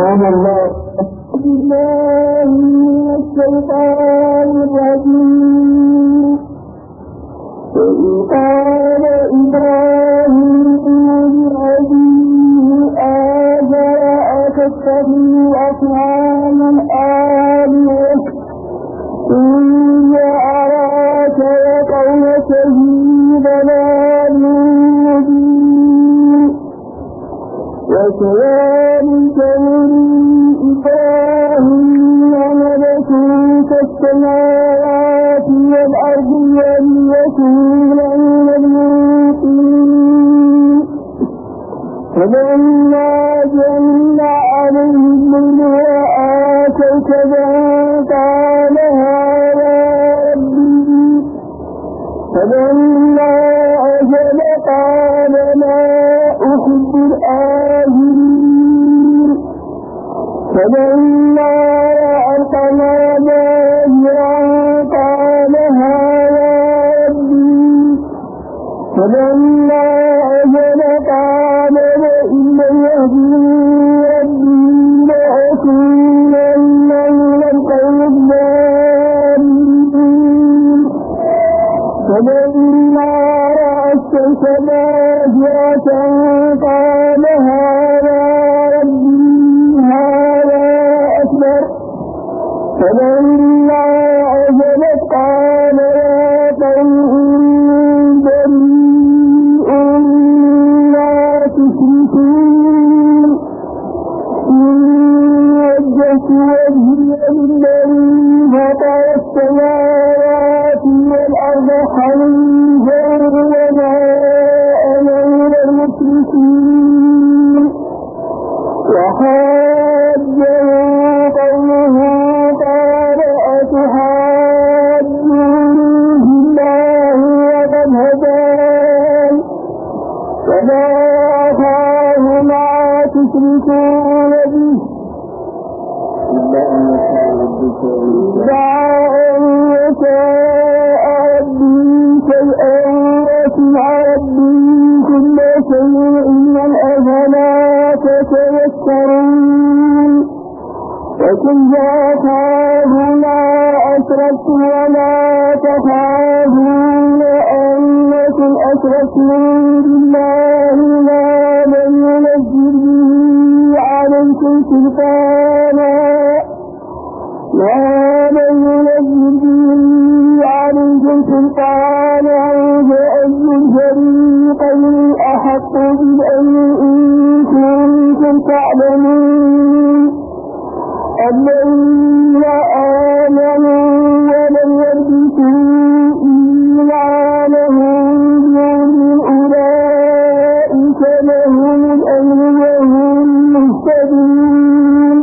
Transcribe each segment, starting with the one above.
يقول الله بالله من الشيطان الرجيم وإذ قال إبراهيم لأبيه آزر أتتخذ أصناما آلهة إني أراك وقومك في ضلال مبين وكذلك نري إبراهيم ملكوت السماوات والأرض وليكون من الموقنين فلما جن عليه الليل رأى كوكبا قال هذا ربي فلما أجل قال لا أحب الآخرين فلما رأى القمر باهرا قال هذا ربي فلما أجل قال لئن لم يهدني ربي لأكونن من القوم الضالين فلما رأى الشمس باهرة قال هذا ربي هذا أكبر فلما أجلت قال يا قوم بريء مما تشركون إني وجهت وجهي للذي فطر السماوات والأرض حنيفا وما أنا من المشركين وحاجه قومه قال أتحاجوني بالله وقد هدان وما أخاف ما تشركون به دعا أن يشاء ربي شيئا وسع ربي كل شيء من أفلا تتذكرون وكيف أخاف ما أشركتم ولا تخافون أنكم أشركتم بالله ما لم ينزل به عليكم سلطانا فأي الفريقين أحق بالأمن إن كنتم تعلمون الذين آمنوا ولم يلبسوا إيمانهم بظلم أولئك لهم الأمن وهم مهتدون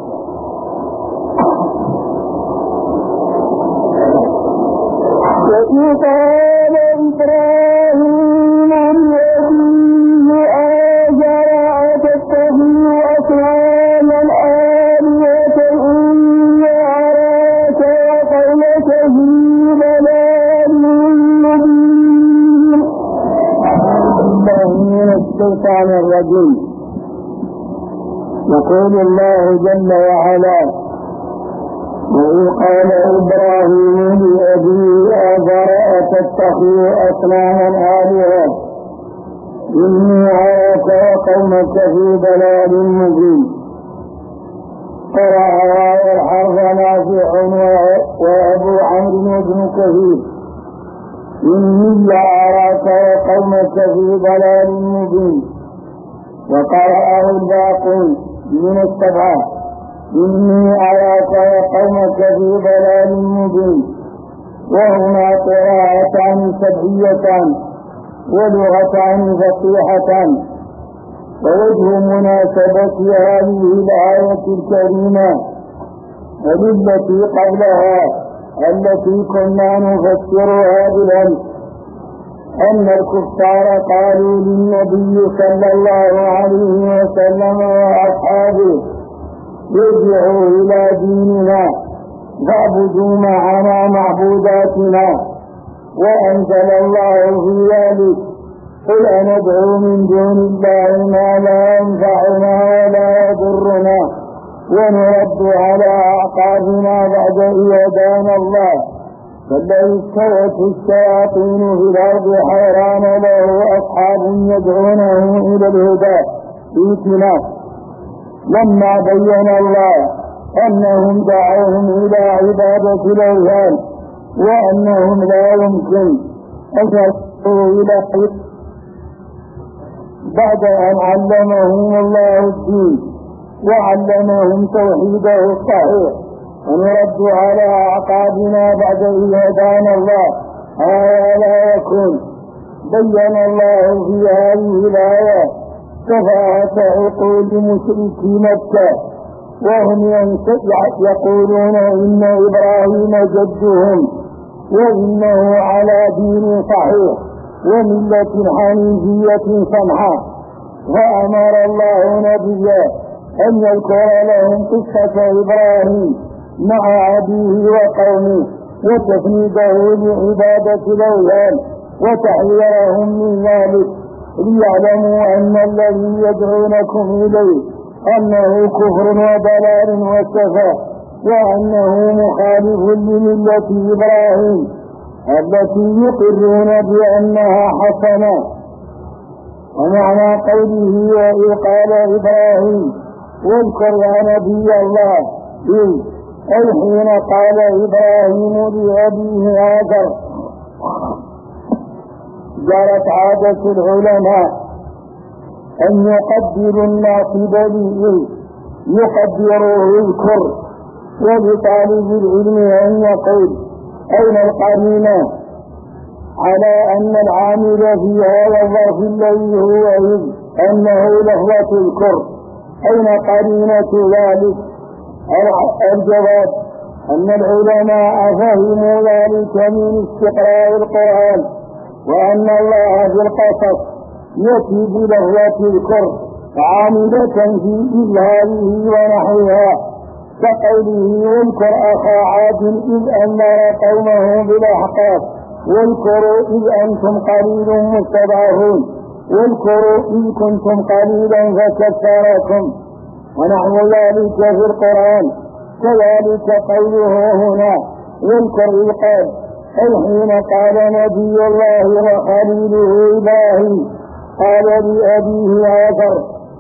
وإذ قال إبراهيم لأبيه آزر أتتخذ أصناما آلهة إني أراك وقومك في ضلال مبين. من الشيطان الرجيم. يقول الله جل وعلا وإذ قال إبراهيم لأبيه آزر أتتخذ أصناما آلهة إني أراك وقومك في ضلال مبين. قرأ هذا الحرف نافع وأبو عمرو بن كثير إني أراك وقومك في ضلال مبين. وقرأه الباقون من السبعة إني أراك وقومك في ضلال مبين. وهما قراءتان سبعيتان ولغتان فصيحتان. ووجه مناسبة هذه الآية الكريمة والتي قبلها التي كنا نفسرها بالأمس أن الكفار قالوا للنبي صلى الله عليه وسلم وأصحابه ارجعوا إلى ديننا فاعبدوا معنا معبوداتنا. وأنزل الله في ذلك قل أندعو من دون الله ما لا ينفعنا ولا يضرنا ونرد على أعقابنا بعد إذ هدانا الله فالذي استوت الشياطين في الأرض حيران له أصحاب يدعونه إلى الهدى ائتنا لما بين الله أنهم دعوهم إلى عبادة الأوثان وأنهم لا يمكن أن يصلوا إلى حق بعد أن علمهم الله الدين وعلمهم توحيده الصحيح ونرد على أعقابنا بعد إذ هدانا الله هذا لا يكون بين الله في هذه الآية كفاءة عقول مشركي مكة وهم يقولون إن إبراهيم جدهم وإنه على دين صحيح وملة حنيفية سمحة وأمر الله نبيه أن يذكر لهم قصة إبراهيم مع أبيه وقومه وتفنيده لعبادة الأوثان وتحذيرهم من ذلك ليعلموا أن الذي يدعونكم إليه أنه كفر وضلال وسفه وأنه مخالف لملة إبراهيم التي يقرون بأنها حسنة. ومعنى قوله وإذ قال إبراهيم واذكر يا نبي الله أي حين قال إبراهيم لأبيه آزر جرت عادة العلماء أن يقدروا الناصب لي يقدروه اذكر ولطالب العلم أن يقول أين القرينة على أن العامل في هذا الظرف الذي هو إذ أنه لفظة اذكر أين قرينة ذلك؟ الجواب أن العلماء فهموا ذلك من استقراء القرآن وأن الله في القصص يأتي بلفظة اذكر عاملة في إظهاره ونحوها كقوله واذكر أخا عاد إذ أنذر قومه بالأحقاف واذكروا إذ أنتم قليل مستضعفون واذكروا إذ كنتم قليلا فكثركم ونحو ذلك في القرآن. كذلك قوله هنا واذكر إذ قال أي حين قال نبي الله وخليله إبراهيم قال لأبيه آزر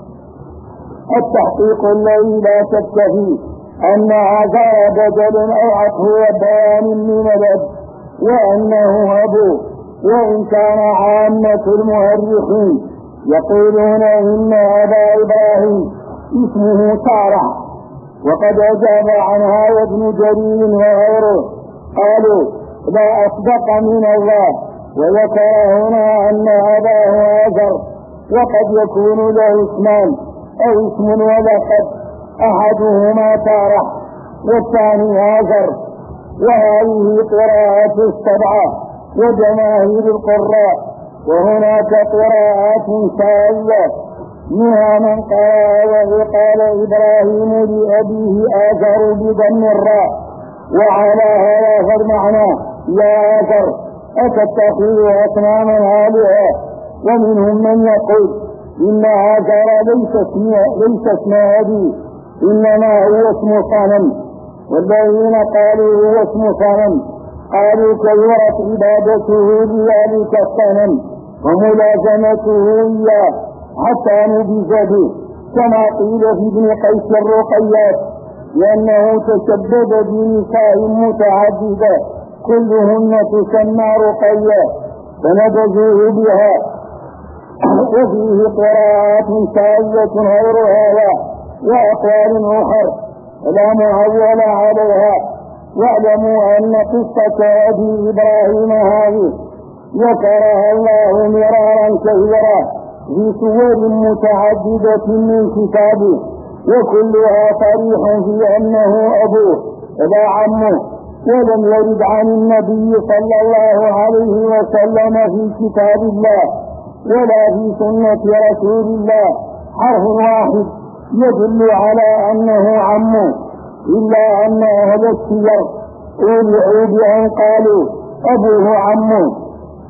التحقيق الذي لا شك فيه أن آزر بدل أو عطف وبيان من الأب وأنه أبوه وإن كان عامة المؤرخين يقولون إن أبا إبراهيم اسمه سارة وقد أجاب عنها ابن جرير وغيره قالوا لا أصدق من الله وذكر هنا أن أباه آزر وقد يكون له اسمان أو اسم ولقب أحدهما سارة والثاني آزر وهذه قراءة السبعة وجماهير القراء وهناك قراءات شاذة منها من قال إبراهيم لأبيه آزر بضم الراء وعلى هذا فالمعنى يا آزر أتتخذ أصناما آلهة ومنهم من يقول إن آزر ليس اسم أبي إنما هو اسم صنم والذين قالوا هو اسم صنم قالوا كثرت عبادته لذلك الصنم وملازمته إياه حتى نبذ به كما قيل في ابن قيس الرقيات لأنه تشبب بنساء متعددة كلهن تسمى رقية فنبذوه بها. وفيه قراءات شاذة غير هذا وأقوال أخرى لا معول عليها. واعلموا أن قصة أبي إبراهيم هذه ذكرها الله مرارا كثيرا في سور متعددة من كتابه وكلها صريح في أنه أبوه لا عمه ولم يرد عن النبي صلى الله عليه وسلم في كتاب الله ولا في سنة رسول الله حرف واحد يدل على أنه عمه إلا أن أهل السير أولعوا بأن قالوا أبوه عمه.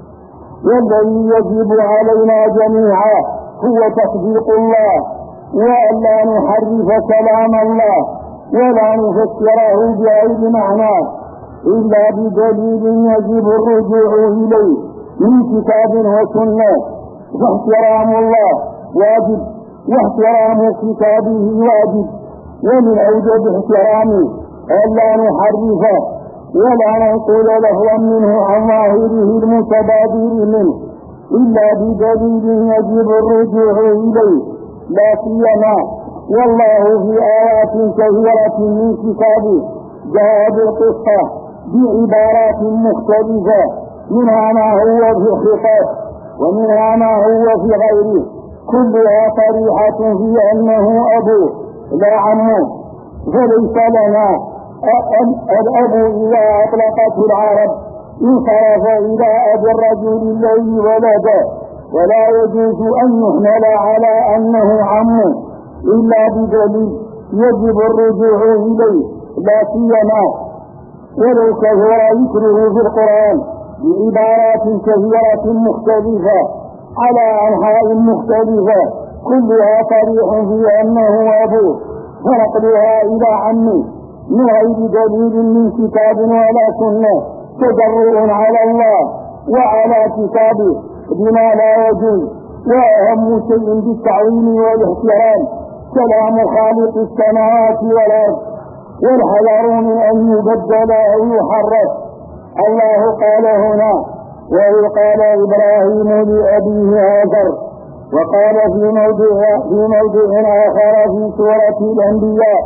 والذي يجب علينا جميعا هو تصديق الله وأن لا نحرف كلام الله ولا نفسره بغير معنى إلا بدليل يجب الرجوع إليه من كتاب وسنة. فاحترام الله واجب، واحترام كتابه واجب، ومن أوجب احترامه ألا نحرفه ولا ننقل لهوا منه عن ظاهره المتبادر منه إلا بدليل يجب الرجوع إليه، لا سيما والله في آيات كثيرة من كتابه جاء بالقصة بعبارات مختلفة، منها ما هو في الخطاب ومنها ما هو في غيره، كلها صريحة في أنه أبوه لا عمه. فليس لنا الأب إذا أطلقته العرب انصرف إلى أبي الرجل الذي ولده، ولا يجوز أن يحمل على أنه عمه إلا بدليل يجب الرجوع إليه، لا سيما ولو كثر ذكره في القرآن بعبارات كثيرة مختلفة على أنحاء مختلفة، كلها صريح في أنه أبوه، فنقلها إلى عمه من غير دليل من كتاب ولا سنة تجرؤ على الله وعلى كتابه بما لا يجوز. وأهم شيء بالتعظيم والاحترام كلام خالق السماوات والأرض، والحذر من أن يبدل أو يحرف. الله قال هنا: وإذ قال إبراهيم لأبيه آزر، وقال في موضع آخر في سورة الأنبياء: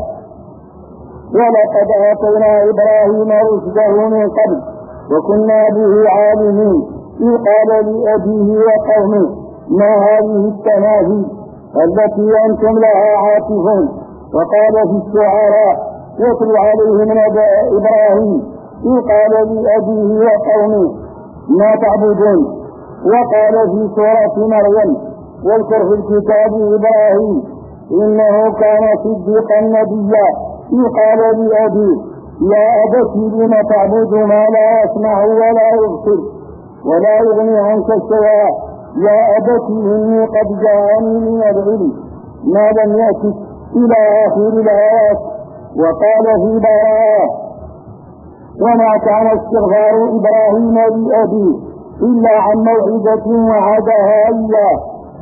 ولقد آتينا إبراهيم رشده من قبل وكنا به عالمين، إذ قال لأبيه وقومه: ما هذه التماثيل التي أنتم لها عاكفون. وقال في الشعراء: يتلو عليهم نبأ إبراهيم إذ قال لأبيه وقومه: ما تعبدون. وقال في سورة مريم: واذكر في الكتاب إبراهيم إنه كان صديقا نبيا، إذ قال لأبيه: يا أبت لم تعبد ما لا يسمع ولا يبصر ولا يغني عنك شيئا، يا أبت إني قد جاءني من العلم ما لم يأتك، إلى آخر الآيات. وقال في براءة: وما كان استغفار إبراهيم لأبيه إلا عن موعظة وعدها إياه.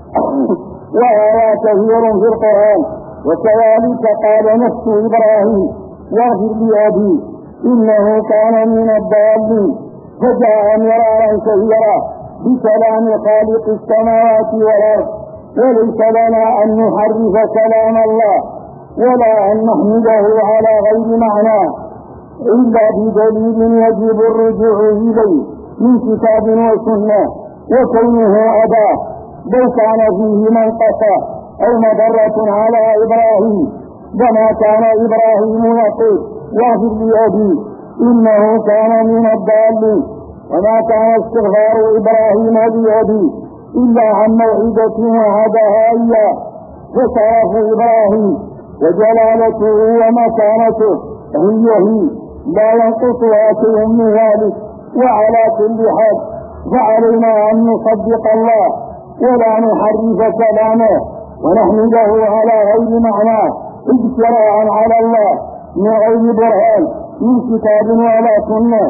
وهذا كثير في القرآن. وكذلك قال نفس إبراهيم: واغفر لأبي إنه كان من الضالين، فجاء مرارا كثيرا بكلام خالق السماوات والأرض. وليس لنا أن نحرف كلام الله ولا أن نحمله على غير معناه إلا بدليل يجب الرجوع إليه من كتاب وسنة. وكونه أباه لو كان فيه منقصة أو مضرة على إبراهيم وما كان إبراهيم يقول: واغفر لأبي إنه كان من الضالين. وما كان استغفار إبراهيم لأبيه إلا عن موعظة وعدها إياه. فشرف إبراهيم وجلالته ومكانته هي لا ينقصها شيء من ذلك. وعلى كل حال فعلينا أن نصدق الله ولا نحرف كلامه ونحمده على غير معناه اجتراء على الله من غير برهان من كتاب ولا سنة.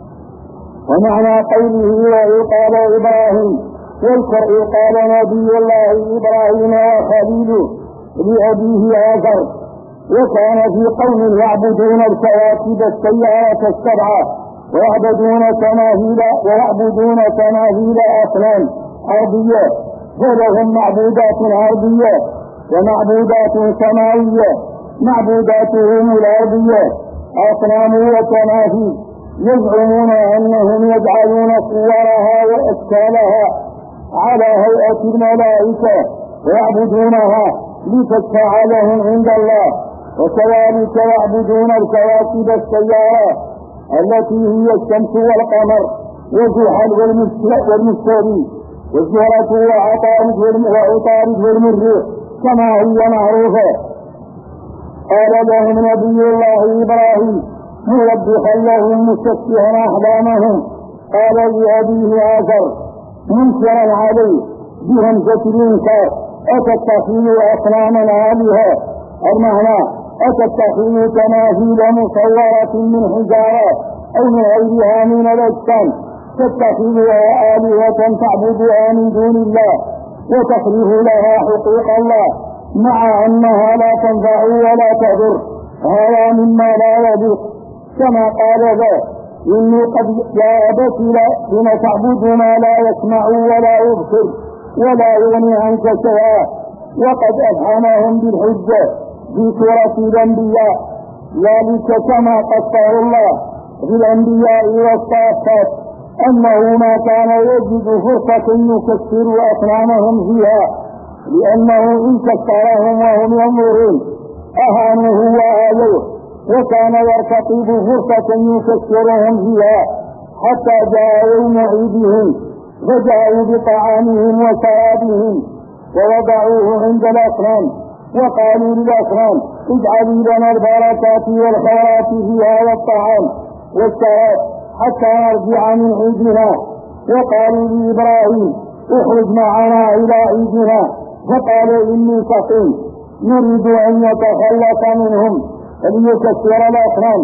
ومعنى قوله: وإذ قال إبراهيم، واذكر إذ قال نبي الله إبراهيم وخليله لأبيه آزر. وكان في قوم يعبدون الكواكب السيارة السبعة ويعبدون تماثيل أصنام أرضية، فلهم معبودات أرضية ومعبودات سماوية. معبوداتهم الأرضية أصنام وتماثيل، يزعمون أنهم يجعلون صورها وأشكالها على هيئة الملائكة ويعبدونها لتشفع لهم عند الله. وكذلك يعبدون الكواكب السيارة التي هي الشمس والقمر وزحل والمشتري والزهرة وعطارد والمريخ كما هي معروفة. قال لهم نبي الله إبراهيم موضحا لهم مستشفها أحلامهم: قال لأبيه آزر منكرا عليه بهمزة الإنكار: أتتخذوا أصناما آلهة. المعنى: أتتخذوا تماثيل مصورة من حجارة أو من غيرها من الأجسام تتخذها آلهة تعبدها من دون الله وتصرف لها حقوق الله مع أنها لا تنفع ولا تضر، هذا مما لا يليق. كما قال ذا: إني قد جاءت لما تعبد ما لا يسمع ولا يبصر ولا يغني عنك شيئا. وقد أفهمهم بالحجة في سورة الأنبياء، ذلك كما قصه الله في الأنبياء والصافات أنه ما كان يجد فرصة يكسر أصنامهم فيها، لأنه إن كسرهم وهم ينظرون أهانوه وآلوه، وكان يرتقب فرصة يكسرهم فيها حتى جاء يوم عيدهم فجاءوا بطعامهم وشرابهم ووضعوه عند الأصنام وقالوا للأصنام: اجعلوا لنا البركات والخيرات في هذا الطعام والشراب حتى نرجع من عيدنا. وقالوا لإبراهيم: اخرج معنا إلى عيدنا، فقال: إني سقيم. نريد أن يتخلص منهم ليكسر الأصنام.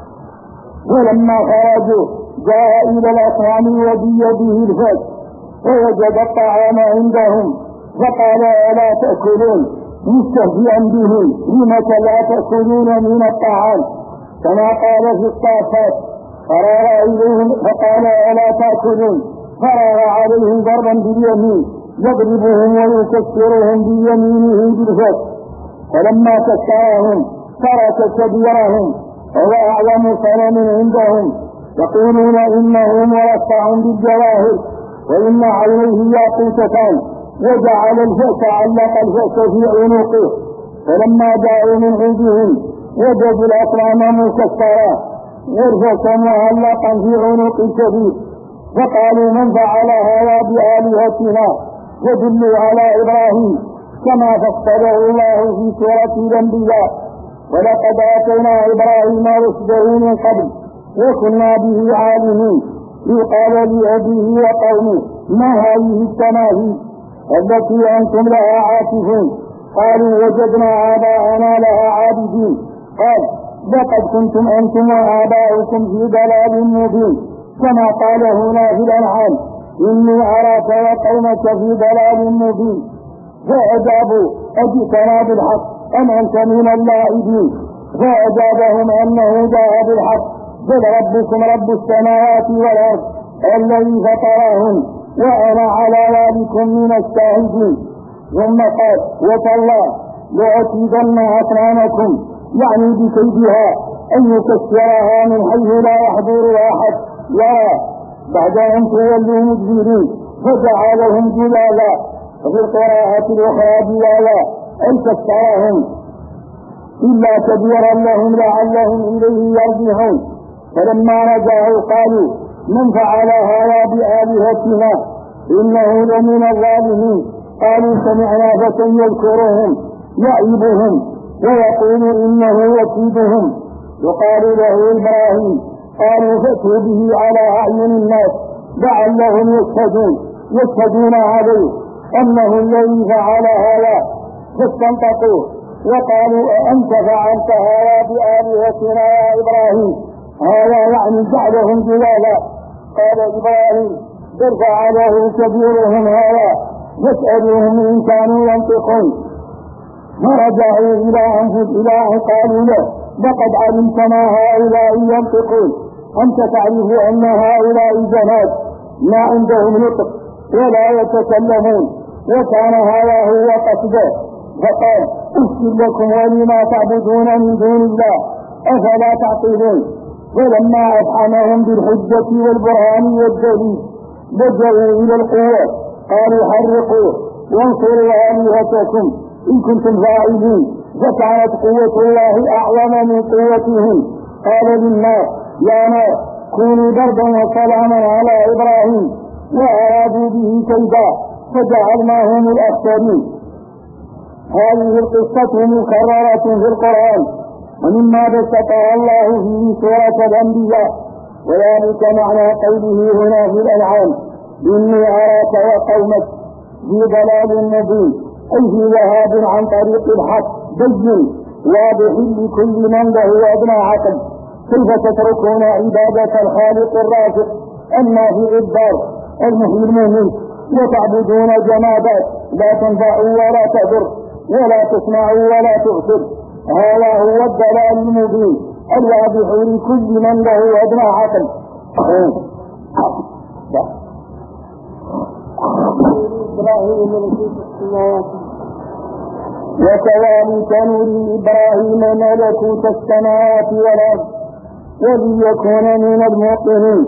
ولما خرجوا جاء إلى الأصنام وبيده الفاس فوجد الطعام عندهم فقال: ألا تأكلون؟ مستهزئا بهم: لمك لا تأكلون من الطعام؟ كما قال في الصافات: فرار إليهم فقال: ألا تأكلون؟ فرار عليهم ضربا باليمين يضربهم ويكسرهم بيمينه بالفاس، فلما كسرهم ترك كبيرهم وهو أعظم صنم عندهم، يقولون إنه مرصع بالجواهر وإن عليه ياقوتتان، وجعل الفأس علق الفأس في عنقه. فلما جاءوا من عندهم وجدوا الأصنام مكسرة والفأس معلقا في عنق شديد، فقالوا: من فعل هذا بآلهتنا؟ فدلوا على إبراهيم كما فصله الله في سورة الأنبياء: ولقد آتينا إبراهيم رشده من قبل وكنا به عالمين. يقال لأبيه وقومه: ما هذه التماثيل التي أنتم لها عاكفون؟ قالوا: وجدنا آباءنا لها عابدين. قال: لقد كنتم أنتم وآباؤكم في ضلال مبين، كما قال هنا في الأنعام: إني أراك وقومك في ضلال مبين. فأجابوا: أجئتنا بالحق أم أنت من اللاعبين؟ فأجابهم أنه جاء بالحق، بل ربكم رب السماوات والأرض الذي فطرهن وأنا على ذلكم من الشاهدين. ثم قال: وتالله لأكيدن أصنامكم، يعني بكيدها أن يكسرها من حيث لا يحضر أحد يرى، بعد أن تولوا مدبرين. فجعلهم جلالا، وفي القراءة الأخرى جلالا أن كسرهم إلا كبيرا لهم لعلهم إليه يرجعون. فلما رجعوا قالوا: من فعل هذا بآلهتنا إنه لمن الظالمين. قالوا: سمعنا فتى يذكرهم يعيبهم ويقول إنه وكيدهم يقال له إبراهيم. قالوا: فأتوا به على أعين الناس لعلهم يشهدون عليه أنه الذي فعل هذا. فاستنطقوا وقالوا: أأنت فعلت هذا بآلهتنا يا إبراهيم؟ هذا يعني جعلهم جلالا. قال إبراهيم: بل فعله كبيرهم هذا فاسألوهم إن كانوا ينطقون. فرجعوا إلى أنفسهم قالوا له: لقد علمت ما هؤلاء ينطقون، أنت تعرف أن هؤلاء جهاد ما عندهم نطق ولا يتكلمون، وكان هذا هو قصده. فقال: أسجد لكم ولما تعبدون من دون الله أفلا تعقلون. ولما أفحمهم بالحجة والبرهان والدليل لجأوا إلى القوة، قالوا: حرقوا وانصروا آلهتكم إن كنتم فاعلين. فكانت قوة الله أعظم من قوتهم. قال للنار: يا نار كونوا بردا وسلاما على إبراهيم، وأرادوا به كيدا فجعلناهم الأخسرين. هذه القصة مكررة في القرآن، ومما بسطها الله في سورة الأنبياء، وذلك معنى قوله هنا في الأنعام: إني أراك وقومك في ضلال مبين، أي في ذهاب عن طريق الحق بين واضح لكل من له أدنى عقل. كيف تتركون عبادة الخالق الرازق النافع الضار المحيي المميت وتعبدون جمادات لا تنفع ولا تضر ولا تسمع ولا تبصر؟ هذا هو الضلال المبين الواضح لكل من له أدنى عقل. وكذلك نري إبراهيم ملكوت السماوات والأرض وليكون من الموقنين.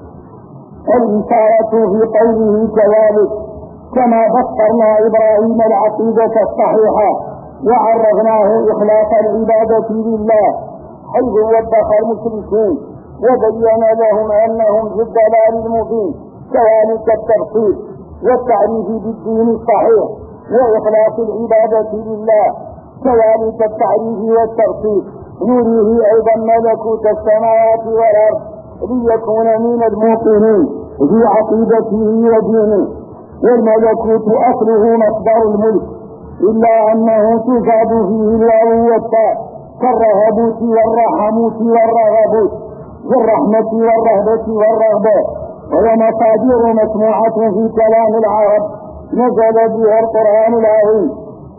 الإشارة في قوله كذلك كما بصرنا إبراهيم العقيدة الصحيحة وعرفناه إخلاص العبادة لله حيث وبخ المشركين وبين لهم أنهم في الضلال المبين. كذلك التفصيل والتعريف بالدين الصحيح وإخلاص العبادة لله كذلك التعريف والتفصيل نريه أيضا ملكوت السماوات والأرض ليكون من الموقنين في عقيدته ودينه. والملكوت أصله مصدر الملك إلا أنه تزاد فيه الواو والتاء كالرهبوت والرحموت والرغبوت والرحمة والرهبة والرغبة، وهي مصادر مسموعة في كلام العرب نزل بها القرآن العظيم.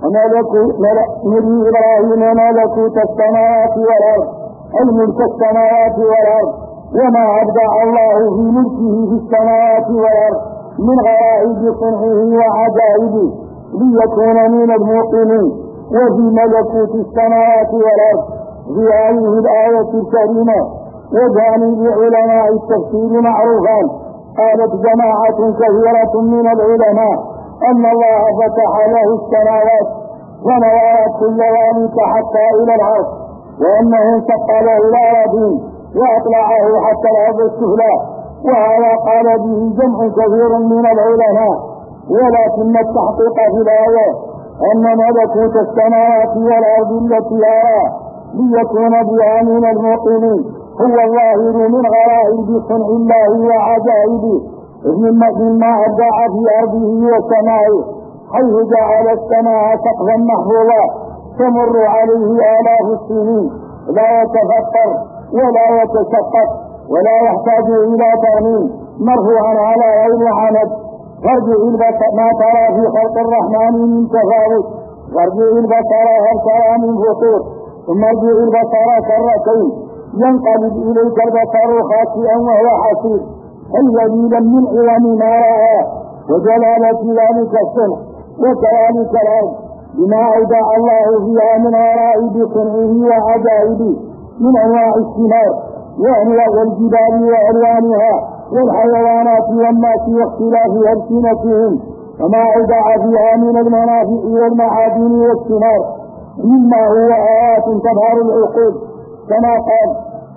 نري إبراهيم ملكوت السماوات والأرض الملك السماوات والأرض وما أبدع الله في ملكه في السماوات والأرض من غرائب صنعه وعجائبه ليكون من الموقنين. وفي ملكوت السماوات والأرض في هذه الآية الكريمة وجانب علماء التفسير معروفان. قالت جماعة كثيرة من العلماء أن الله فتح له السماوات ونوارت كل ذلك حتى إلى العرش، وأنه انشق له الأراضين وأطلعه حتى الأرض السفلى. وهذا قال به جمع كثير من العلماء، ولكن التحقيق في الآية أن ملكوت السماوات والأرض التي أرى ليكون بها من الموقنين هو الظاهر من غرائب صنع الله وعجائبه مما أبدع في أرضه وسمائه، حيث جعل السماء سقفا محفوظا تمر عليه آلاف السنين لا يتفطر ولا يتشقق ولا يحتاج إلى ترميم مرفوعا على غير عمد. فارجع البصر ما ترى في خلق الرحمن من تفاوت، وارجع البصر هل ترى من فطور، ثم ارجع البصر كرتين ينقلب إليك البصر خاسئا وهو حسير الذي من عظم ما رأى وجلالة ذلك الصنع وكذلك الأرض بما أودع الله فيها من غرائب صنعه وعجائبه من أنواع الثمار وأنواع الجبال وألوانها والحيوانات والناس واختلاف ألسنتهم وما أودع فيها من المنافع والمعادن والثمار مما هو آيات تبهر العقول. كما قال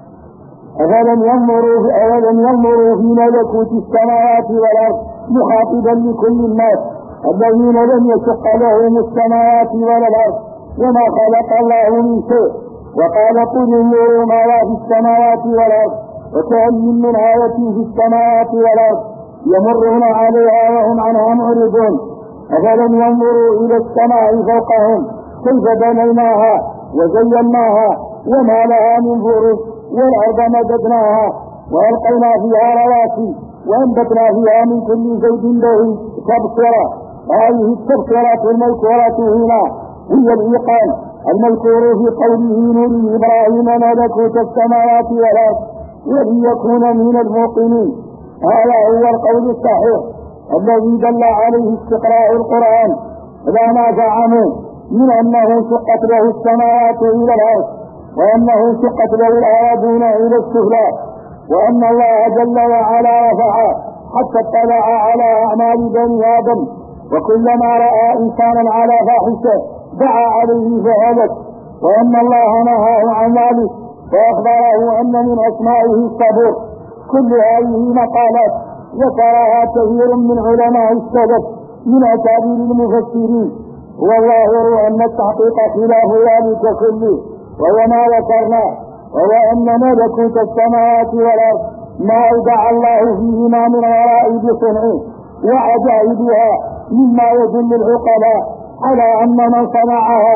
أولم ينظروا في ملكوت السماوات والأرض مخاطبا لكل الناس الذين لم يشق لهم السماوات ولا الأرض وما خلق الله من شيء، وقال قل انظروا ماذا في السماوات والأرض وكأين من آية في السماوات والأرض يمرون عليها وهم عنها معرضون. أفلم ينظروا إلى السماء فوقهم كيف بنيناها وزيناها وما لها من فروج والأرض مددناها وألقينا فيها رواسي وأنبتنا فيها من كل زوج بهيج تبصرة. هذه التبصرة المذكورة هنا هي الإيقان المذكور في قوله نري إبراهيم ملكوت السماوات والأرض وليكون من الموقنين. هذا هو القول الصحيح الذي دل عليه استقراء القرآن إذا ما زعموا من أنه شقت له السماوات إلى الأرض وأنه شقت له الأراضين إلى السفلى، وأن الله جل وعلا رفع حتى اطلع على أعمال بني آدم وكلما رأى إنسانا على فاحشة دعا عليه فهلك، وأن الله نهاه عن ذلك وأخبره أن من أسمائه الصبور. كل هذه مقالات ذكرها كثير من علماء السلف من أكابر المفسرين، والظاهر أن التحقيق خلاف ذلك كله، وهو ما ذكرنا، وهو أن ملكوت السماوات والأرض ما أودع الله فيهما من غرائب صنعه وعجائبها مما يدل العقلاء على أن من صنعها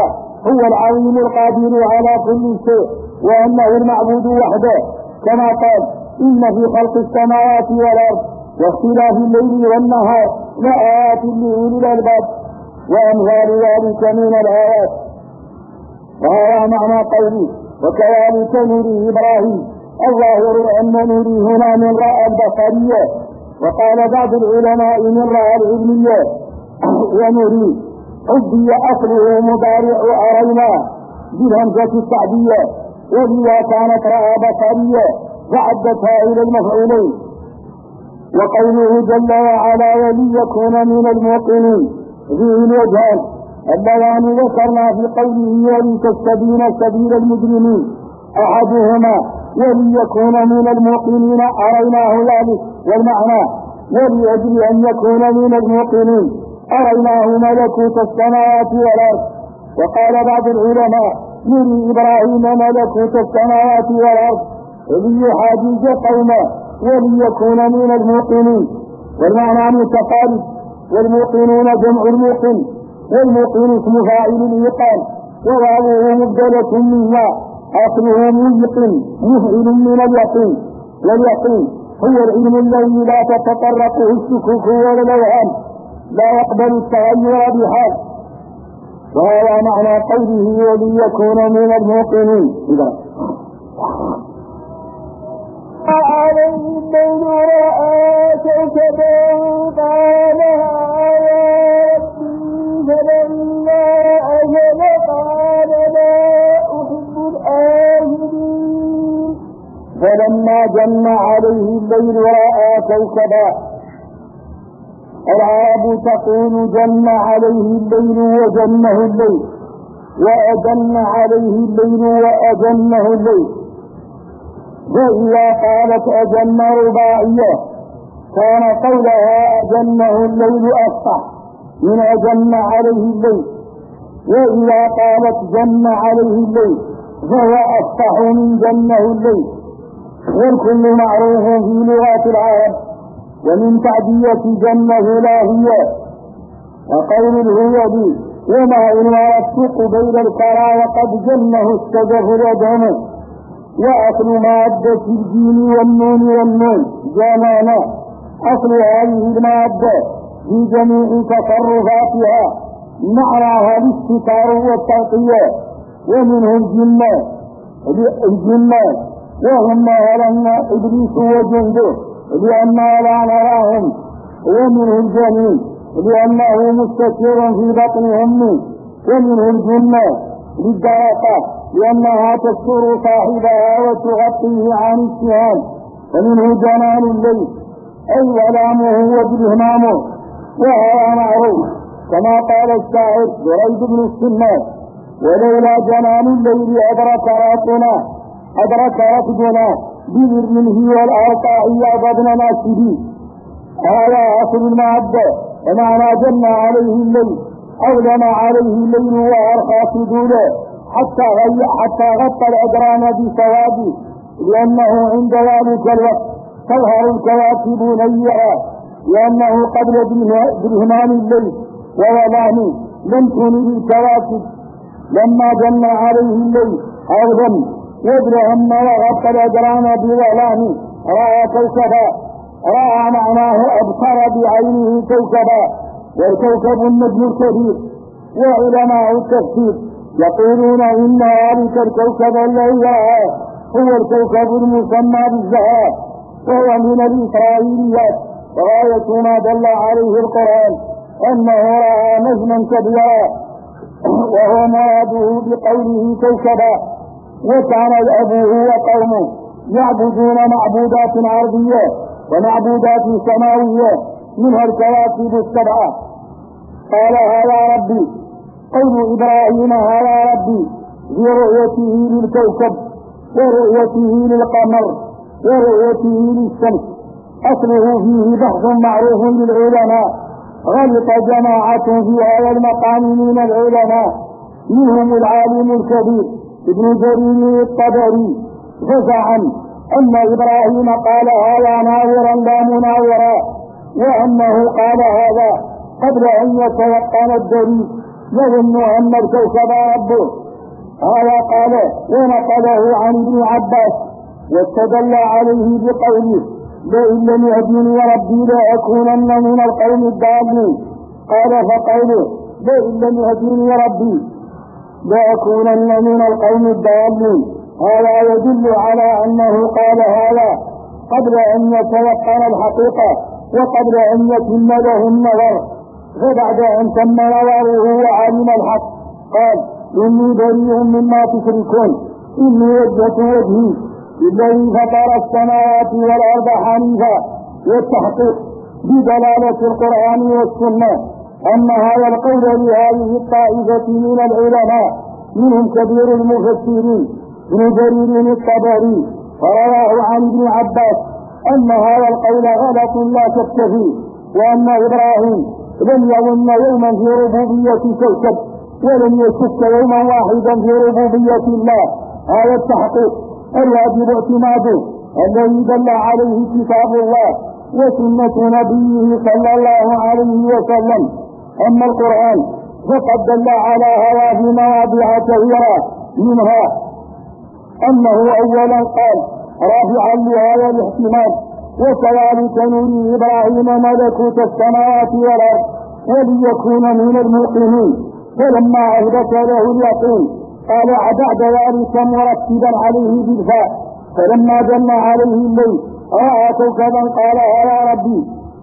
هو العليم القادر على كل شيء وأنه المعبود وحده، كما قال: إن في خلق السماوات والأرض واختلاف الليل والنهار لآيات لأولي الألباب، وأمثال ذلك من الآيات. وهذا معنى قوله: وكذلك نري إبراهيم. الظاهر أن نري هنا من رأى البصرية، وقال بعض العلماء من رأى العلمية. ونري حبي أصله مضارع أرينا بالهمزة التعدية، وهي كانت رأى بصرية فعدتها إلى المفعولين. وقوله جل وعلا: وليكون من الموقنين فيه الوجهان اللذان ذكرنا في قوله: ولتستبين سبيل المجرمين. أحدهما وليكون من الموقنين أريناه ذلك، والمعنى ولأجل أن يكون من الموقنين أريناه ملكوت السماوات والأرض. وقال بعض العلماء: نري إبراهيم ملكوت السماوات والأرض ليحاجز قومه وليكون من الموقنين، والمعنى متقارب. والموقنون جمع الموقن، والموقن اسم فاعل الإيقان، وواوه مبدلة منها، أصله موقن مفعل من اليقين. واليقين هو العلم الذي لا تتطرقه الشكوك ولا الأوهام، لا يقبل التغير بحال. وهذا معنى قوله: وليكون من الموقنين. عليه الليل رأى كوكبا قال: يا ربي، فلما أجل قال: لا أحب الآجلين. فلما جن عليه الليل رأى كوكبا. العرب تقول: جن عليه الليل وجنه الليل، وأجن عليه الليل وأجنه الليل. وإذا قالت أجن رباعية كان قولها أجنه الليل أصح من أجن عليه الليل، وإذا قالت جن عليه الليل فهو أصح من جنه الليل. والكل معروف في لغات العرب، ومن تعدية جنه لا هي، وقول الهيبي: وما إن السوق بين الكرى وقد جنه السجف ودمه. وأصل مادة الجيم والنون والنون جمانا، أصل هذه المادة في جميع تصرفاتها معناها الاستتار والتغطية. ومنه الجنات وهم هلن إبليس وجنده لأننا لا نراهم، ومنه الجنين لأنه مستتر في بطن أمه، ومنه الجنة للدرقة لأنها تستر صاحبها وتغطيه عن السهام، ومنه جنان الليل أي ظلامه وبالهمامه. وهذا معروف كما قال الشاعر بريد بن السنان: ولولا جنان الليل أدرك ركضنا بذرمه والأرقاء يعبدنا ناسبين. هذا أصل المعدة. ومعنى جن عليه الليل أولم عليه الليل وأرقى سدوله حتى غطى الأدران بسواده، لأنه عند ذلك الوقت تظهر الكواكب نيرا، لأنه قبل برهمان الليل وولانه لم تنه الكواكب. لما جن عليه الليل أظلم وابرهن وغطى الأدران بولانه رأى كوكبا. رأى معناه أبصر بعينه كوكبا، والكوكب النجم الكبير. وعلماء التفسير يقولون إن ذلك الكوكب الذي رأى هو الكوكب المسمى بالذهب، وهو من الإسرائيليات. وغاية ما دل عليه القرآن أنه رأى نجما كبيرا، وهو مراده بقوله كوكبا. وكان أبوه وقومه يعبدون معبودات عرضية ومعبودات سماوية منها الكواكب السبعة. قال: هذا ربي. قول إبراهيم: هذا ربي برؤيته للكوكب ورؤيته للقمر ورؤيته للشمس. أصله فيه بحث معروف للعلماء. غلط جماعة في هذا المقام من العلماء، منهم العالم الكبير ابن جرير الطبري، فزعم أن إبراهيم قال هذا ناظرا لا مناورا، وأنه قال هذا قبل أن يتيقن الدليل، يظن أن الكوكب ربه. هذا قال ونقله عن ابن عباس واستدل عليه بقوله لئن لم يهدني ربي لأكونن من القوم الضالين. قال فقوله لئن لم يهدني ربي لأكونن من القوم الضالين هذا يدل على أنه قال هذا قبل أن يتيقن الحقيقة وقبل أن يتم له النظر، فبعد أن تم نظره وعلم الحق قال إني بريء مما تشركون إني وجهت وجهي للذي فطر السماوات والأرض حنيفا. والتحقيق بدلالة القرآن والسنة أن هذا القول لهذه الطائفة من العلماء منهم كبير المفسرين ابن جرير الطبري فرواه عن ابن عباس أن هذا القول غلط لا شك فيه، وأن إبراهيم لم يظن يوما في ربوبية كوكب ولم يشك يوما واحدا في ربوبية الله. هذا التحقيق الواجب اعتماده الذي دل عليه كتاب الله وسنة نبيه صلى الله عليه وسلم. أما القرآن فقد دل على هذا في مواضع كثيرة، منها أنه أولا قال رافعا لهذا الاحتمال وكذلك نري إبراهيم ملكوت السماوات والأرض وليكون من الموقنين. فلما أثبت له اليقين قال بعد ذلك مرتبا عليه بالفاء فلما جن عليه الليل رأى كوكبا قال يا ربي.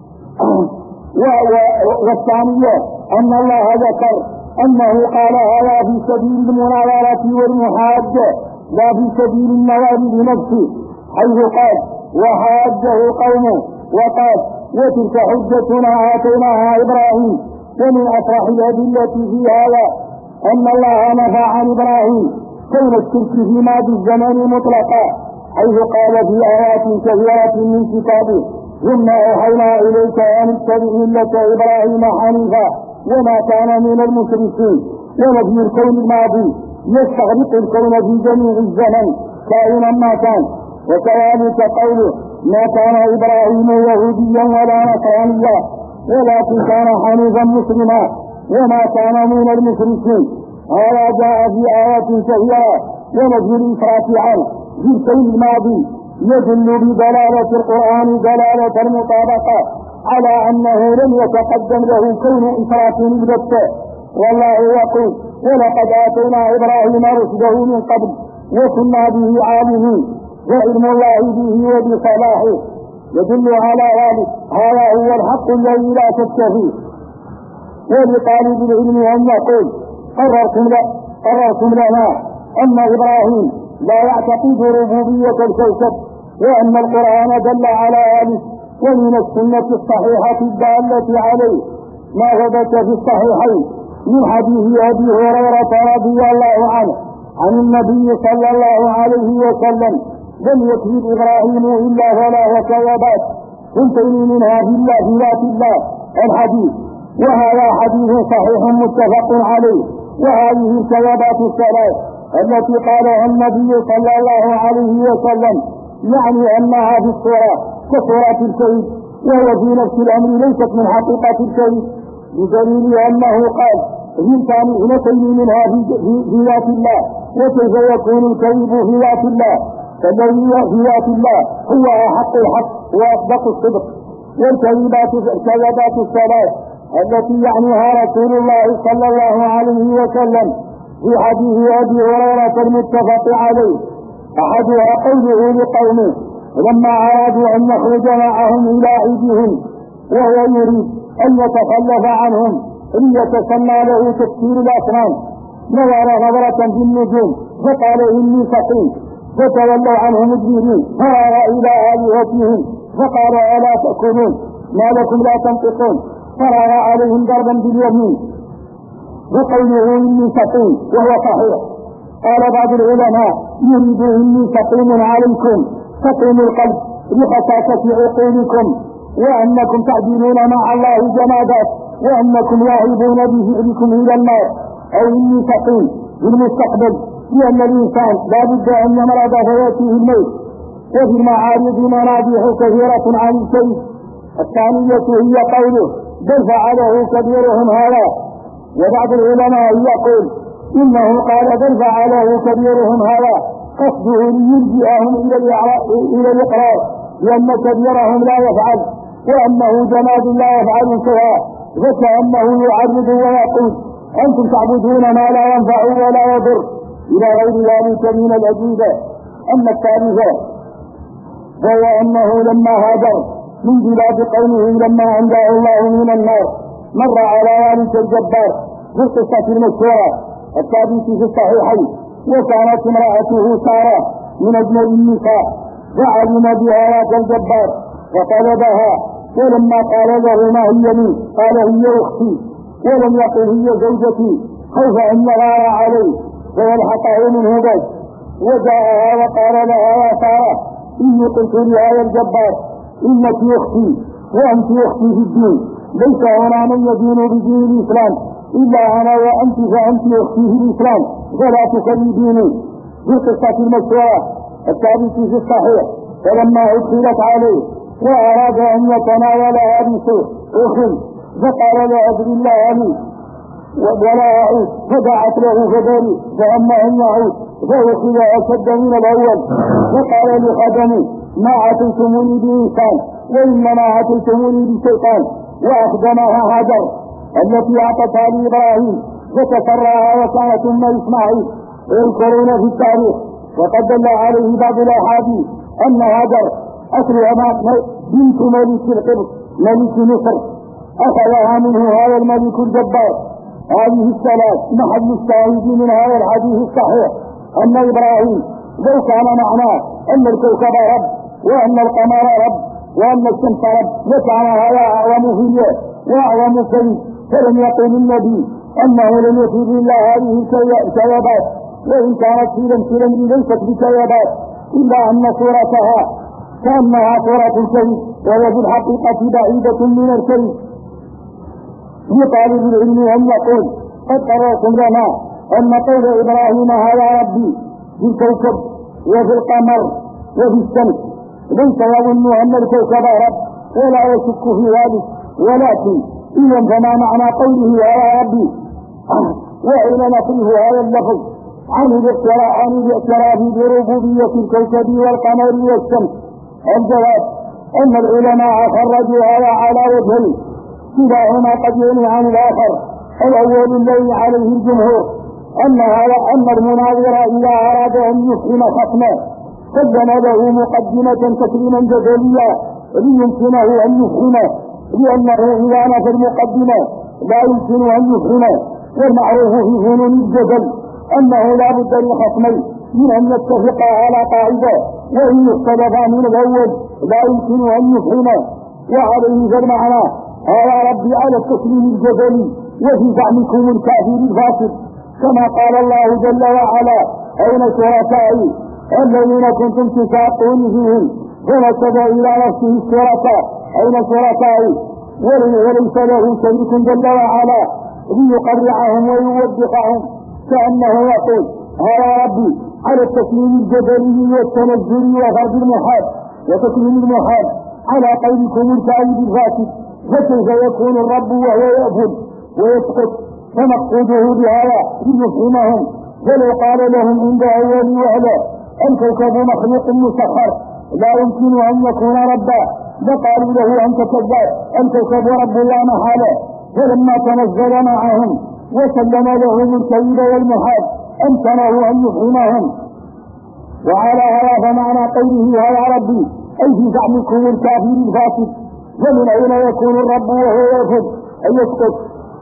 والثانية أن الله ذكر أنه قال هذا في سبيل المناظرة والمحاجة لا في سبيل النوال بنفسه، حيث قال وحاجه قومه وقال وتلك حجتنا آتيناها إبراهيم. ومن أفرح الأدلة في هذا أن الله نفى عن إبراهيم كون الشرك في ماضي الزمن مطلقا، حيث قال في آيات كثيرة من كتابه ثم أوحينا إليك أن اتبع ملة إبراهيم حنيفا وما كان من المشركين. ونفي الكون الماضي يستغرق الكون في جميع الزمن كائنا ما كان. وكذلك قوله ما كان إبراهيم يهوديا ولا نصرانيا ولكن كان حنيفا مسلما وما كان من المشركين. هذا جاء في آيات كثيرة. ونفي الإفراط عنه في الكون الماضي يدل بدلالة القرآن دلالة المطابقة على أنه لم يتقدم له كون إفراط البتة. والله يقول ولقد آتينا إبراهيم رشده من قبل وكنا به عالمين وعلم الله به وبصلاحه يدل على ذلك. هذا هو الحق الذي لا شك فيه. ولطالب العلم أن يقول قررتم لنا أن إبراهيم لا يعتقد ربوبية الكوكب وأن القرآن دل على ذلك، ومن السنة الصحيحة الدالة عليه ما ثبت في الصحيحين من حديث أبي هريرة رضي الله عنه عن النبي صلى الله عليه وسلم لم يكذب إبراهيم إلا ثلاث كذبات ثنتين منها في ذات الله الحديث. وهذا حديث صحيح متفق عليه. وهذه الكذبات الثلاث التي قالها النبي صلى الله عليه وسلم يعني أنها في الصورة كصورة الكذب، وهو في نفس الأمر ليست من حقيقة الكذب، بدليل أنه قال اثنتان اثنتين منها في ذات الله، وكيف يكون الكذب في ذات الله؟ فالذي في ذات الله هو أحق الحق وأصدق الصدق. والكذبات الثلاث التي يعنيها رسول الله صلى الله عليه وسلم في حديث أبي هريرة المتفق عليه أحدها قوله لقومه لما أرادوا أن يخرج معهم إلى عيدهم وهو يريد أن يتخلف عنهم ليتسمى له تكسير الأصنام نظر نظرة في النجوم فقال إني سقيم فتولوا عنه مدبرين فرأى إلى آلهتهم فقال ألا تأكلون ما لكم لا تنطقون فرأى عليهم ضربا باليمين وقوله إني سقيم وهو صحيح. قال بعض العلماء يريد إني سقيم عليكم سقيم القلب لخساسة عقولكم وأنكم تعدلون مع الله جمادات وأنكم واهبون بفعلكم إلى النار. أو إني سقيم بالمستقبل لأن الإنسان لا بد أن يمرض فيأتيه الموت. وفي المعارض منابح كثيرة عن الشيء. الثانية هي قوله بل فعله كبيرهم هذا وبعض العلماء يقول إنه قال بل فعله كبيرهم هذا قصده ليلجئهم إلى الإقرار لأن كبيرهم لا يفعل وأنه جماد لا يفعل شيئا فكأنه يعرض ويقول أنتم تعبدون ما لا ينفع ولا يضر إلى غير ذلك من الأجوبة. أما الثالثة فهو أنه لما هاجر من بلاد قومه لما أنجاه الله من النار مر على ذلك الجبار في القصة المشهورة الثابتة في الصحيحين وكانت امرأته سارة من أجمل النساء فعلم بها ذاك الجبار وطلبها ولما قال له ما هي لي قال هي أختي ولم يقل هي زوجتي خوف أن يغار عليه فيلحقه منه بس وجاءها وقال لها يا سارة إني قلت لهذا الجبار إنك أختي وأنت أختي في الدين ليس هنا من يدين بدين الإسلام إلا أنا وأنت فأنت أختي في الإسلام فلا تكذبيني. في قصة المشهورة الثابتة في الصحيح فلما أدخلت عليه وأراد أن يتناولها بسوء أخي فقال لا أدري الله لي ولا أعود فدعت له فبري فأما أن يعود فأخذ أشد من الأول فقال لخدمي ما أتيتموني بإنسان وإنما أتيتموني بشيطان وأخدمها هاجر التي أعطتها لإبراهيم فتسرها وكانت أم إسماعيل يذكرون في التاريخ وقد دل عليه بعض الأحاديث أن هاجر أسرها بنت ملك القبط ملك مصر أخذها منه هذا الملك الجبار. هذه الثلاث محل الشاهد من هذا الحديث الصحيح أن إبراهيم لو كان معناه أن الكوكب رب وأن القمر رب وأن الشمس رب لكان هذا أعظم فيه وأعظم شيء فلم يقل النبي أنه لم يفيد الله هذه الكيابات وإن كانت في الأمثلة ليست بكيابات إلا أن صورتها كأنها صورة الكيد وهو في الحقيقة بعيدة من الكيد. لطالب العلم أن يقول قد قرأتم لنا أن قول إبراهيم هذا ربي في الكوكب وفي القمر وفي الشمس ليس يظن أن الكوكب رب ولا يشك في ذلك ولكن إذا فما معنى قوله هذا ربي وإن نصرف هذا اللفظ عن الاعتراف بربوبية الكوكب والقمر والشمس. الجواب أن العلماء خرجوا هذا على وجهين كلاهما قد ينهي عن الآخر. الأول الذي عليه الجمهور أن المناظر إذا أراد أن يفهم خصما قدم له مقدمة تكريما جدليا ليمكنه أن يفهمه لأنه إذا نفى المقدمة لا يمكن أن يفهمه. والمعروف في فنون الجدل أنه لا بد للخصمين من أن يتفقا على قاعدة وإن يختلفا من الأول لا يمكن أن يفهمه. وعليه فالمعنى هذا ربي على التسليم الجدلي وفي زعمكم الكافر الفاسد كما قال الله جل وعلا أين شركائي الذين كنتم تشاقون فيهم فنسب إلى نفسه الشركاء أين شركائي وليس له شريك جل وعلا ليقرعهم ويوبخهم كأنه يقول هذا ربي على التسليم الجدلي والتنزل وفرض المحال وتسليم المحال على قولكم الكافر الفاسد فكيف يكون الرب وهو يأكل ويسقط فمقصوده بهذا ليفهمهم. فلو قال لهم عند أول وهلة الكوكب مخلوق مسخر لا يمكن أن يكون ربا لقالوا له أنت كذاب الكوكب رب لا محالة. فلما تنزل معهم وسلم لهم الكيد والمحال أمكنه أن يفهمهم. وعلى هذا فمعنى قوله هذا ربي أي في زعمكم الكافر الفاسد ومن أين يكون الرب وهو يفد أن يسقط.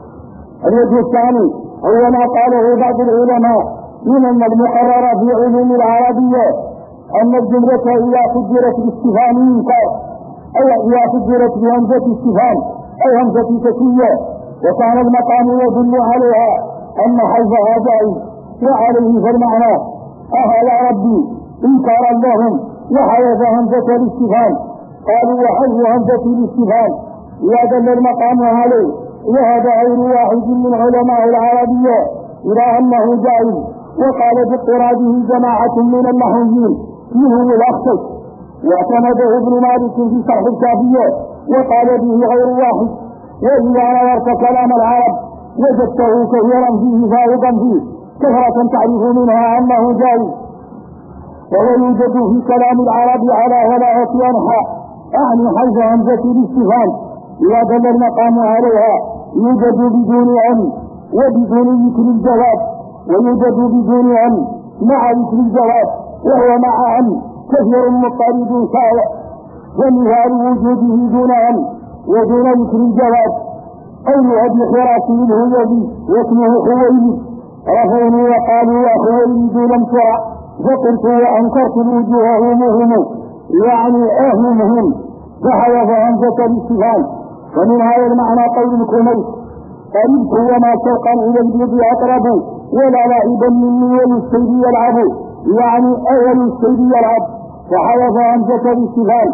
الوجه الثاني هو ما قاله بعض العلماء من أن المقرر في علوم العربية أن الجملة إذا فجرت باستفهام إنكار أو إذا فجرت بهمزة استفهام أو همزة تسوية وكان المقام يدل عليها أن حذفها جائز. وعليه فالمعنى أهلا ربي إنكارا لهم وحذف همزة الاستفهام قالوا وحذف همزة الاستفهام إذا دل المقام عليه. وهذا غير واحد من علماء العربية إلى أنه جائز. وقال باضطراده جماعة من النحويين منهم الأخشش واعتمده ابن مالك في شرح الكافية وقال به غير واحد. وإذا نظرت كلام العرب وجدته كثيرا فيه فائضا فيه كثرة تعرف منها أنه جائز. وهو يوجد في كلام العرب على 3 أنحاء، أعني حيث همزة الاستفهام إذا دل المقام عليها يوجد بدون علم وبدون ذكر الجواب، ويوجد بدون علم مع ذكر الجواب وهو مع علم كثير مضطرد سائع. ومثال وجوده دون علم ودون ذكر الجواب قول أبي حراس الهيبي واسمه خويلد رفعوني وقالوا يا خويلد لم ترى، فقلت وأنكرت الوجوه همهم يعني أهمهم، فحذف همزة الاستفهام. ومن هذا المعنى قول الكميس قربت وما شوقا إلى البيض أقرب ولا لعبا مني وللسيد يلعب، يعني أول السيد يلعب، فحذف همزة الاستفهام.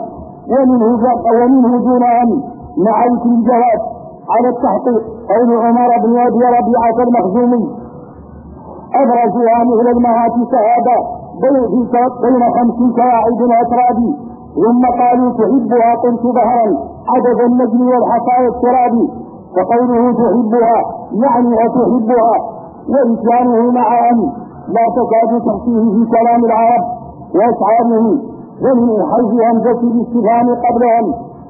ومنه دون أن مع ذكر الجواب على التحقيق قول عمر بن أبي ربيعة المخزومي أبرزها مثل المهات شهادة بين 50 كواعد أترابي، ثم قالوا تحبها قلت بهرا عدد النجم والحصى والتراب، فقوله تحبها يعني أتحبها، وإتيانه مع أن لا تكاد تحصيه في كلام العرب وأشعاره. ومن حيث همزة الاستفهام قبلهم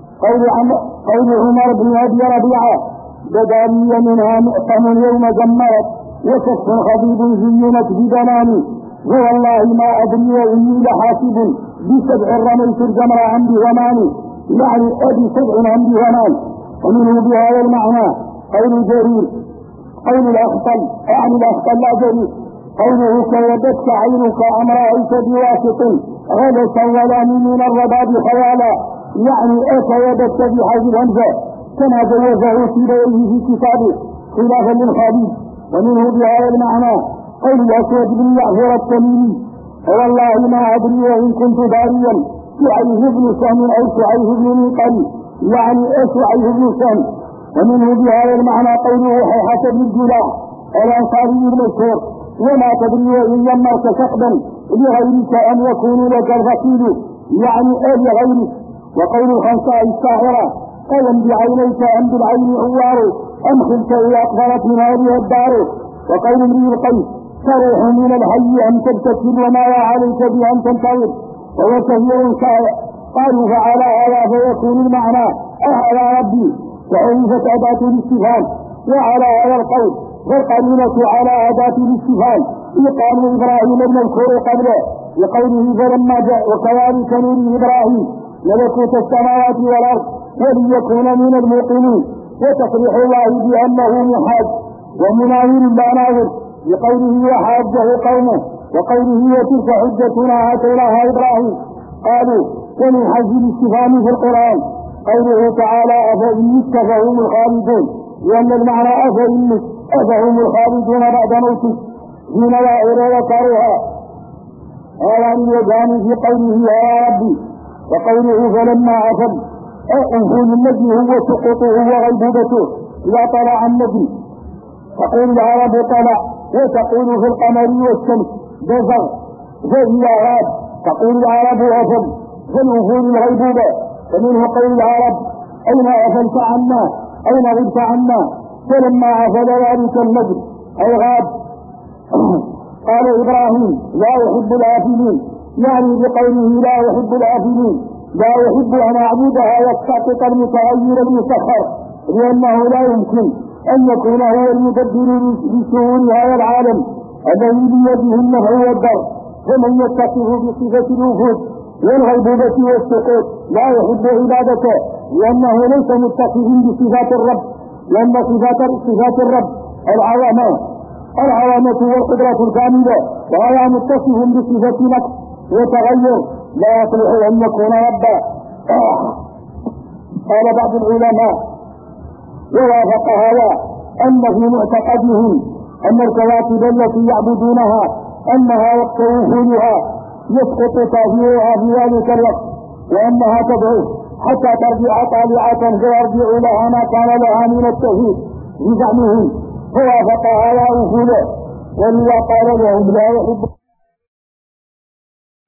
قول عمر بن أبي ربيعة بدا لي منها مؤتم يوم زمرت وكف خبيب زينت بدناني، والله ما أدري وإني لحاسب ب7 رميت الجمر عندي وماني، يعني أبي 7 عندي ومان. ومنه بهذا المعنى قول جرير قول الأخطل يعني الأخطل لا جرير قوله كودتك عينك أم رأيت بواسط غلسا ولا من الرباب خيالا، يعني أكودتك بحيث الهمزة كما جوزه في ليله في كتابه خلافا للخبيب. ومنه بهذا المعنى قول الأسود بن يعفر التميمي والله ما أدري وإن كنت داريا شعيب بن سهم أو شعيب بن ميقل، يعني شعيب بن سهم. ومنه بهذا المعنى قوله حسب الجلاح الأنصاري المشهور وما تدري وإن يمرت شقبا لغيرك أن يكون لك الغسيل، يعني لغيرك. وقول الخنساء الساهرة ألم بعينيك أم بالعين عوار أم خلت إذا أقبلت من هذه الدار. وقول امرئ القيس تروح من الحي أم تبتسم وما عليك بأن تنتظر، وهو كثير سائع. قالوا فعلى هذا فيكون المعنى على ربي وعرفت أداة الاستفهام، وعلى هذا القول والقرينة على أداة الاستفهام يقال إبراهيم المذكور قبله لقوله فلما جاء وكذلك نور إبراهيم ملكوت السماوات والأرض وليكون من الموقنين، وتصريح الله بأنه محاج ومناظر لا ناظر لقوله وحاجه قومه، وقوله وتلك حجتنا آتيناها إبراهيم. قالوا ومن حج الاستفهام في القرآن قوله تعالى أفإن مت فهم الخالدون، لأن المعنى أفهم الخالدون بعد موته في نوائر ذكرها. هذا الوجهان في قوله يا ربي وقوله فلما عفل أنفل النجم هو سقوطه وغيبوبته لا طلع النجم، تقول العرب طلع وتقول في القمر والشمس بزغ فهي غاب، تقول العرب أفل فالأفول الغيبوبة. فمنه قول العرب أين أفلت عنا أين غبت عنا، فلما عفل ذلك النجم أي غاب. قال إبراهيم لا يحب الآفلين، يعني بقوله لا يحب الآفلين لا يحب أن أعبدها يستعطق المتغير المسخر، لأنه لا يمكن أن يكون هو المدبر لشؤون هذا العالم الذي بيده النفع والضر. فمن يتصف بصفة الوجود والغيبوبة والسقوط لا يحب عبادته، لأنه ليس متصفا بصفات الرب، لأن صفات الرب العظمة والقدرة الكاملة، وهذا متصف بصفة نقص وتغير لا يصلح أن يكون ربا. قال بعض العلماء ووافق هذا أن في معتقدهم أن الكواكب التي يعبدونها أنها وقت وصولها يسقط تأثيرها في ذلك الوقت، وأنها تدعو حتى ترجع طالعة فيرجع لها ما كان لها من التوحيد بزعمهم، فوافق هذا وصوله. ولذا قال لهم لا يحب